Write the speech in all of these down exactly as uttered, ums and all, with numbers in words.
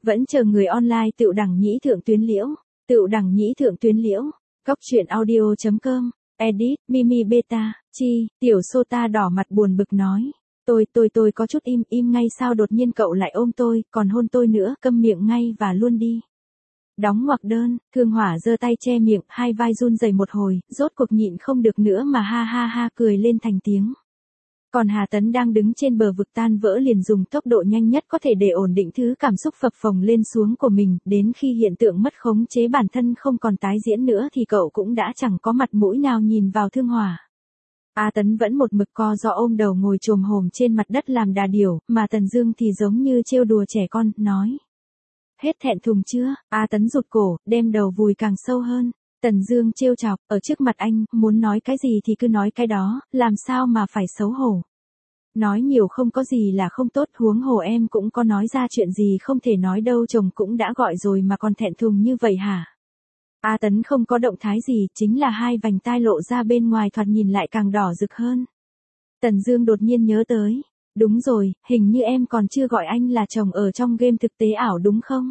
Vẫn chờ người online Tựu Đẳng Nhĩ Thượng Tuyến Liễu. Tựu Đẳng Nhĩ Thượng Tuyến Liễu. Góc truyện audio.com. Edit, Mimi Beta, Chi, Tiểu Sota đỏ mặt buồn bực nói. Tôi, tôi, tôi có chút im, im ngay sao đột nhiên cậu lại ôm tôi, còn hôn tôi nữa, câm miệng ngay và luôn đi. Đóng ngoặc đơn, Thương Hỏa giơ tay che miệng, hai vai run rẩy một hồi, rốt cuộc nhịn không được nữa mà ha ha ha cười lên thành tiếng. Còn Hà Tấn đang đứng trên bờ vực tan vỡ liền dùng tốc độ nhanh nhất có thể để ổn định thứ cảm xúc phập phồng lên xuống của mình, đến khi hiện tượng mất khống chế bản thân không còn tái diễn nữa thì cậu cũng đã chẳng có mặt mũi nào nhìn vào Thương Hỏa. A Tấn vẫn một mực co ro ôm đầu ngồi chồm hổm trên mặt đất làm đà điểu, mà Tần Dương thì giống như trêu đùa trẻ con, nói. Hết thẹn thùng chưa? A Tấn rụt cổ, đem đầu vùi càng sâu hơn. Tần Dương trêu chọc, ở trước mặt anh, muốn nói cái gì thì cứ nói cái đó, làm sao mà phải xấu hổ. Nói nhiều không có gì là không tốt, huống hồ em cũng có nói ra chuyện gì không thể nói đâu, chồng cũng đã gọi rồi mà còn thẹn thùng như vậy hả? A Tấn không có động thái gì, chính là hai vành tai lộ ra bên ngoài thoạt nhìn lại càng đỏ rực hơn. Tần Dương đột nhiên nhớ tới. Đúng rồi, hình như em còn chưa gọi anh là chồng ở trong game thực tế ảo đúng không?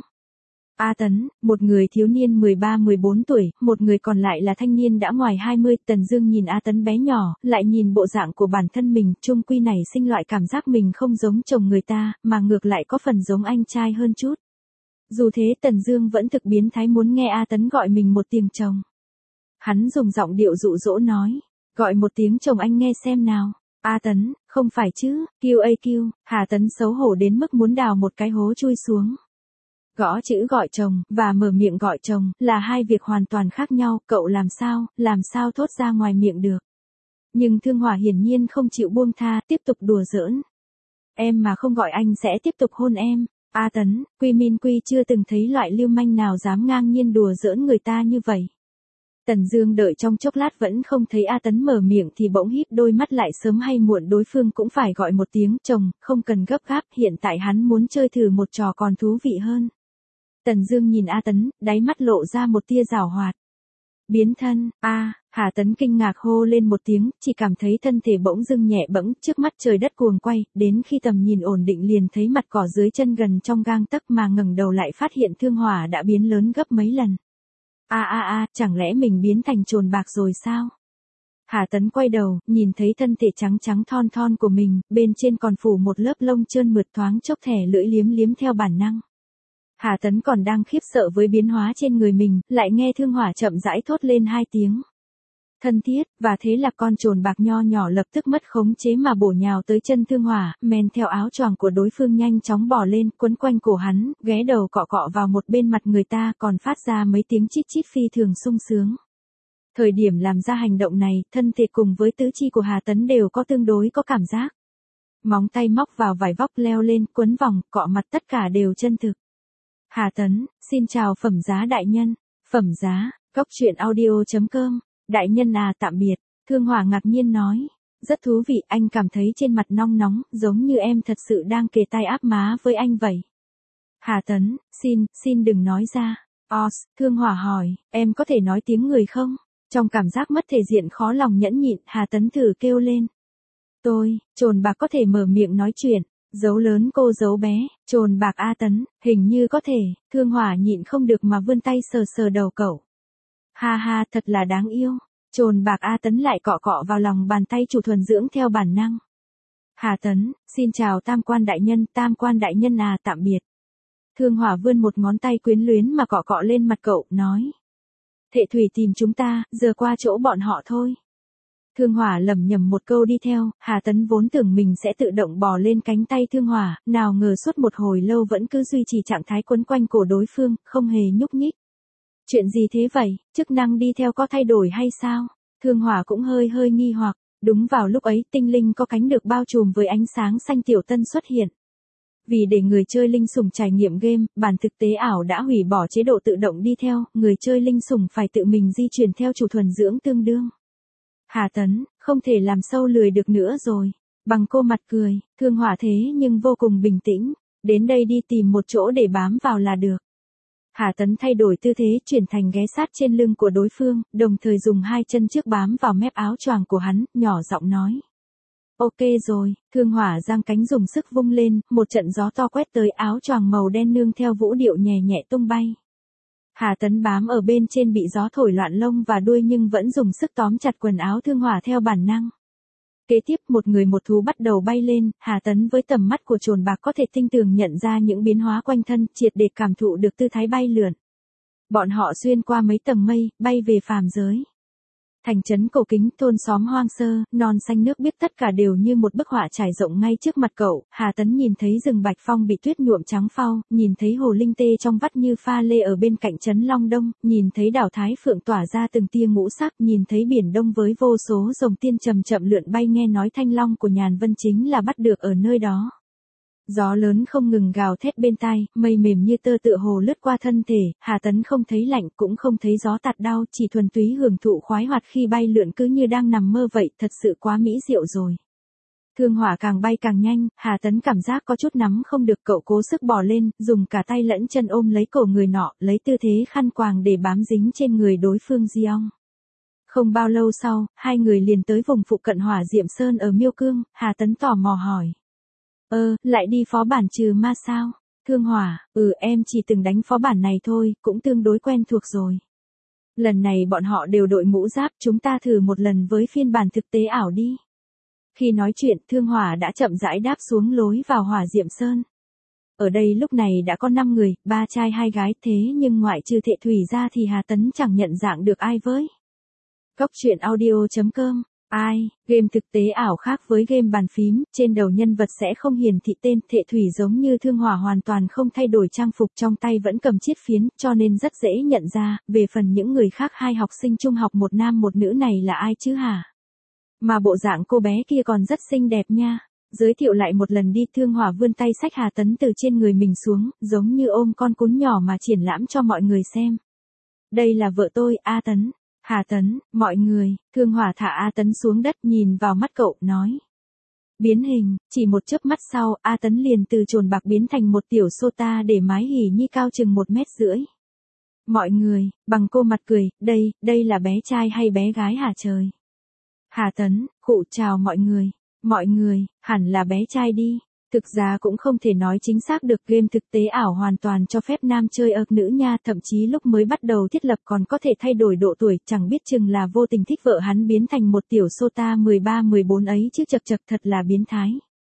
A Tấn, một người thiếu niên mười ba mười bốn tuổi, một người còn lại là thanh niên đã ngoài hai mươi, Tần Dương nhìn A Tấn bé nhỏ, lại nhìn bộ dạng của bản thân mình, chung quy này sinh loại cảm giác mình không giống chồng người ta, mà ngược lại có phần giống anh trai hơn chút. Dù thế Tần Dương vẫn thực biến thái muốn nghe A Tấn gọi mình một tiếng chồng. Hắn dùng giọng điệu dụ dỗ nói, gọi một tiếng chồng anh nghe xem nào. A Tấn, không phải chứ, kêu a kêu, Hà Tấn xấu hổ đến mức muốn đào một cái hố chui xuống. Gõ chữ gọi chồng, và mở miệng gọi chồng, là hai việc hoàn toàn khác nhau, cậu làm sao, làm sao thốt ra ngoài miệng được. Nhưng Thương Hỏa hiển nhiên không chịu buông tha, tiếp tục đùa giỡn. Em mà không gọi anh sẽ tiếp tục hôn em. A Tấn, Quy Min Quy chưa từng thấy loại lưu manh nào dám ngang nhiên đùa giỡn người ta như vậy. Tần Dương đợi trong chốc lát vẫn không thấy A Tấn mở miệng thì bỗng híp đôi mắt lại, sớm hay muộn đối phương cũng phải gọi một tiếng chồng, không cần gấp gáp, hiện tại hắn muốn chơi thử một trò còn thú vị hơn. Tần Dương nhìn A Tấn, đáy mắt lộ ra một tia giảo hoạt. Biến thân, a, Hà Tấn kinh ngạc hô lên một tiếng, chỉ cảm thấy thân thể bỗng dưng nhẹ bẫng, trước mắt trời đất cuồng quay, đến khi tầm nhìn ổn định liền thấy mặt cỏ dưới chân gần trong gang tấc, mà ngẩng đầu lại phát hiện Thương Hỏa đã biến lớn gấp mấy lần. A a a, chẳng lẽ mình biến thành trồn bạc rồi sao? Hà Tấn quay đầu, nhìn thấy thân thể trắng trắng thon thon của mình, bên trên còn phủ một lớp lông trơn mượt, thoáng chốc thẻ lưỡi liếm liếm theo bản năng. Hà Tấn còn đang khiếp sợ với biến hóa trên người mình, lại nghe Thương Hỏa chậm rãi thốt lên hai tiếng. Thân thiết, và thế là con trồn bạc nho nhỏ lập tức mất khống chế mà bổ nhào tới chân Thương Hỏa, men theo áo choàng của đối phương nhanh chóng bò lên, quấn quanh cổ hắn, ghé đầu cọ cọ vào một bên mặt người ta, còn phát ra mấy tiếng chít chít phi thường sung sướng. Thời điểm làm ra hành động này, thân thể cùng với tứ chi của Hà Tấn đều có tương đối có cảm giác. Móng tay móc vào vải vóc leo lên, quấn vòng, cọ mặt tất cả đều chân thực. Hà Tấn, xin chào phẩm giá đại nhân. Phẩm giá, góc truyện audio.com. Đại nhân à, tạm biệt. Thương Hỏa ngạc nhiên nói. Rất thú vị, anh cảm thấy trên mặt nong nóng, giống như em thật sự đang kề tai áp má với anh vậy. Hà Tấn, xin, xin đừng nói ra. Os, Thương Hỏa hỏi, em có thể nói tiếng người không? Trong cảm giác mất thể diện khó lòng nhẫn nhịn, Hà Tấn thử kêu lên. Tôi, trồn bạc có thể mở miệng nói chuyện. Dấu lớn cô dấu bé, trồn bạc A Tấn, hình như có thể, Thương Hỏa nhịn không được mà vươn tay sờ sờ đầu cậu. Ha ha, thật là đáng yêu. Trồn bạc A Tấn lại cọ cọ vào lòng bàn tay chủ thuần dưỡng theo bản năng. Hà Tấn, xin chào Tam Quan đại nhân, Tam Quan đại nhân à, tạm biệt. Thương Hỏa vươn một ngón tay quyến luyến mà cọ cọ lên mặt cậu, nói. Thệ thủy tìm chúng ta, giờ qua chỗ bọn họ thôi. Thương Hỏa lẩm nhẩm một câu đi theo, Hà Tấn vốn tưởng mình sẽ tự động bò lên cánh tay Thương Hỏa, nào ngờ suốt một hồi lâu vẫn cứ duy trì trạng thái quấn quanh cổ đối phương, không hề nhúc nhích. Chuyện gì thế vậy, chức năng đi theo có thay đổi hay sao? Thương Hỏa cũng hơi hơi nghi hoặc, đúng vào lúc ấy tinh linh có cánh được bao trùm với ánh sáng xanh tiểu tân xuất hiện. Vì để người chơi linh sủng trải nghiệm game, bản thực tế ảo đã hủy bỏ chế độ tự động đi theo, người chơi linh sủng phải tự mình di chuyển theo chủ thuần dưỡng tương đương. Hà Tấn, không thể làm sâu lười được nữa rồi. Bằng cô mặt cười, Thương Hỏa thế nhưng vô cùng bình tĩnh. Đến đây đi tìm một chỗ để bám vào là được. Hà Tấn thay đổi tư thế chuyển thành ghé sát trên lưng của đối phương, đồng thời dùng hai chân trước bám vào mép áo choàng của hắn, nhỏ giọng nói. Ok rồi, Thương Hỏa giang cánh dùng sức vung lên, một trận gió to quét tới, áo choàng màu đen nương theo vũ điệu nhẹ nhẹ tung bay. Hà Tấn bám ở bên trên bị gió thổi loạn lông và đuôi nhưng vẫn dùng sức tóm chặt quần áo Thương Hỏa theo bản năng. Kế tiếp một người một thú bắt đầu bay lên, Hà Tấn với tầm mắt của trồn bạc có thể tinh tường nhận ra những biến hóa quanh thân, triệt để cảm thụ được tư thái bay lượn. Bọn họ xuyên qua mấy tầng mây, bay về phàm giới. Thành trấn Cổ Kính, thôn xóm hoang sơ, non xanh nước biếc tất cả đều như một bức họa trải rộng ngay trước mặt cậu. Hà Tấn nhìn thấy rừng bạch phong bị tuyết nhuộm trắng phau, nhìn thấy hồ linh tê trong vắt như pha lê ở bên cạnh trấn Long Đông, nhìn thấy đảo Thái Phượng tỏa ra từng tia ngũ sắc, nhìn thấy biển Đông với vô số rồng tiên chậm chậm lượn bay, nghe nói thanh long của Nhàn Vân chính là bắt được ở nơi đó. Gió lớn không ngừng gào thét bên tai, mây mềm như tơ tựa hồ lướt qua thân thể, Hà Tấn không thấy lạnh cũng không thấy gió tạt đau, chỉ thuần túy hưởng thụ khoái hoạt khi bay lượn cứ như đang nằm mơ vậy, thật sự quá mỹ diệu rồi. Thương Hỏa càng bay càng nhanh, Hà Tấn cảm giác có chút nắm không được, cậu cố sức bò lên, dùng cả tay lẫn chân ôm lấy cổ người nọ, lấy tư thế khăn quàng để bám dính trên người đối phương Giong. Không bao lâu sau, hai người liền tới vùng phụ cận Hỏa Diệm Sơn ở Miêu Cương, Hà Tấn tò mò hỏi. Ơ, lại đi phó bản trừ ma sao? Thương Hỏa, ừ em chỉ từng đánh phó bản này thôi, cũng tương đối quen thuộc rồi. Lần này bọn họ đều đội mũ giáp, chúng ta thử một lần với phiên bản thực tế ảo đi. Khi nói chuyện, Thương Hỏa đã chậm rãi đáp xuống lối vào Hỏa Diệm Sơn. Ở đây lúc này đã có năm người, ba trai hai gái, thế nhưng ngoại trừ Thệ Thủy ra thì Hà Tấn chẳng nhận dạng được ai với. Cóc truyện audio chấm com. Ai, game thực tế ảo khác với game bàn phím, trên đầu nhân vật sẽ không hiển thị tên. Thệ Thủy giống như Thương Hỏa hoàn toàn không thay đổi trang phục, trong tay vẫn cầm chiết phiến, cho nên rất dễ nhận ra. Về phần những người khác, hai học sinh trung học một nam một nữ này là ai chứ hả? Mà bộ dạng cô bé kia còn rất xinh đẹp nha. Giới thiệu lại một lần đi. Thương Hỏa vươn tay xách Hà Tấn từ trên người mình xuống, giống như ôm con cún nhỏ mà triển lãm cho mọi người xem. Đây là vợ tôi, A Tấn. Hà Tấn, mọi người, Thương Hỏa thả A Tấn xuống đất, nhìn vào mắt cậu, nói. Biến hình, chỉ một chớp mắt sau, A Tấn liền từ trồn bạc biến thành một tiểu sota để mái hỉ nhi cao chừng một mét rưỡi. Mọi người, bằng cô mặt cười, đây, đây là bé trai hay bé gái hả trời? Hà Tấn, khụ chào mọi người, mọi người, hẳn là bé trai đi. Thực ra cũng không thể nói chính xác được, game thực tế ảo hoàn toàn cho phép nam chơi ợt nữ nha, thậm chí lúc mới bắt đầu thiết lập còn có thể thay đổi độ tuổi, chẳng biết chừng là vô tình thích vợ hắn biến thành một tiểu sota mười ba mười bốn ấy chứ, chật chật thật là biến thái.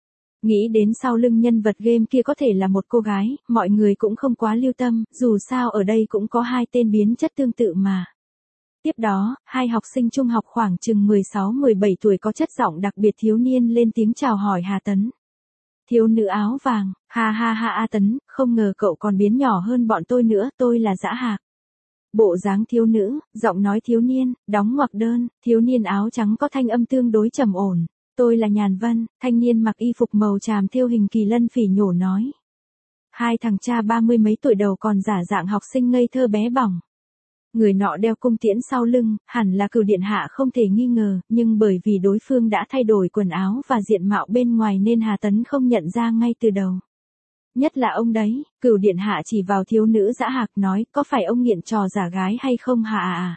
Nghĩ đến sau lưng nhân vật game kia có thể là một cô gái, mọi người cũng không quá lưu tâm, dù sao ở đây cũng có hai tên biến chất tương tự mà. Tiếp đó, hai học sinh trung học khoảng chừng mười sáu mười bảy tuổi có chất giọng đặc biệt thiếu niên lên tiếng chào hỏi Hà Tấn. Thiếu nữ áo vàng, ha ha ha A Tấn, không ngờ cậu còn biến nhỏ hơn bọn tôi nữa, tôi là Dã Hạc. Bộ dáng thiếu nữ, giọng nói thiếu niên, đóng ngoặc đơn, thiếu niên áo trắng có thanh âm tương đối trầm ổn. Tôi là Nhàn Vân, thanh niên mặc y phục màu tràm thêu hình kỳ lân phỉ nhổ nói. Hai thằng cha ba mươi mấy tuổi đầu còn giả dạng học sinh ngây thơ bé bỏng. Người nọ đeo cung tiễn sau lưng, hẳn là Cửu Điện Hạ không thể nghi ngờ, nhưng bởi vì đối phương đã thay đổi quần áo và diện mạo bên ngoài nên Hà Tấn không nhận ra ngay từ đầu. Nhất là ông đấy, Cửu Điện Hạ chỉ vào thiếu nữ Dã Hạc nói, có phải ông nghiện trò giả gái hay không hả à?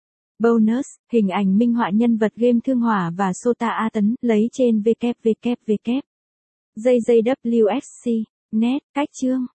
Bonus, hình ảnh minh họa nhân vật game Thương Hỏa và Sota A Tấn, lấy trên www. jjwfc. net, cách chương.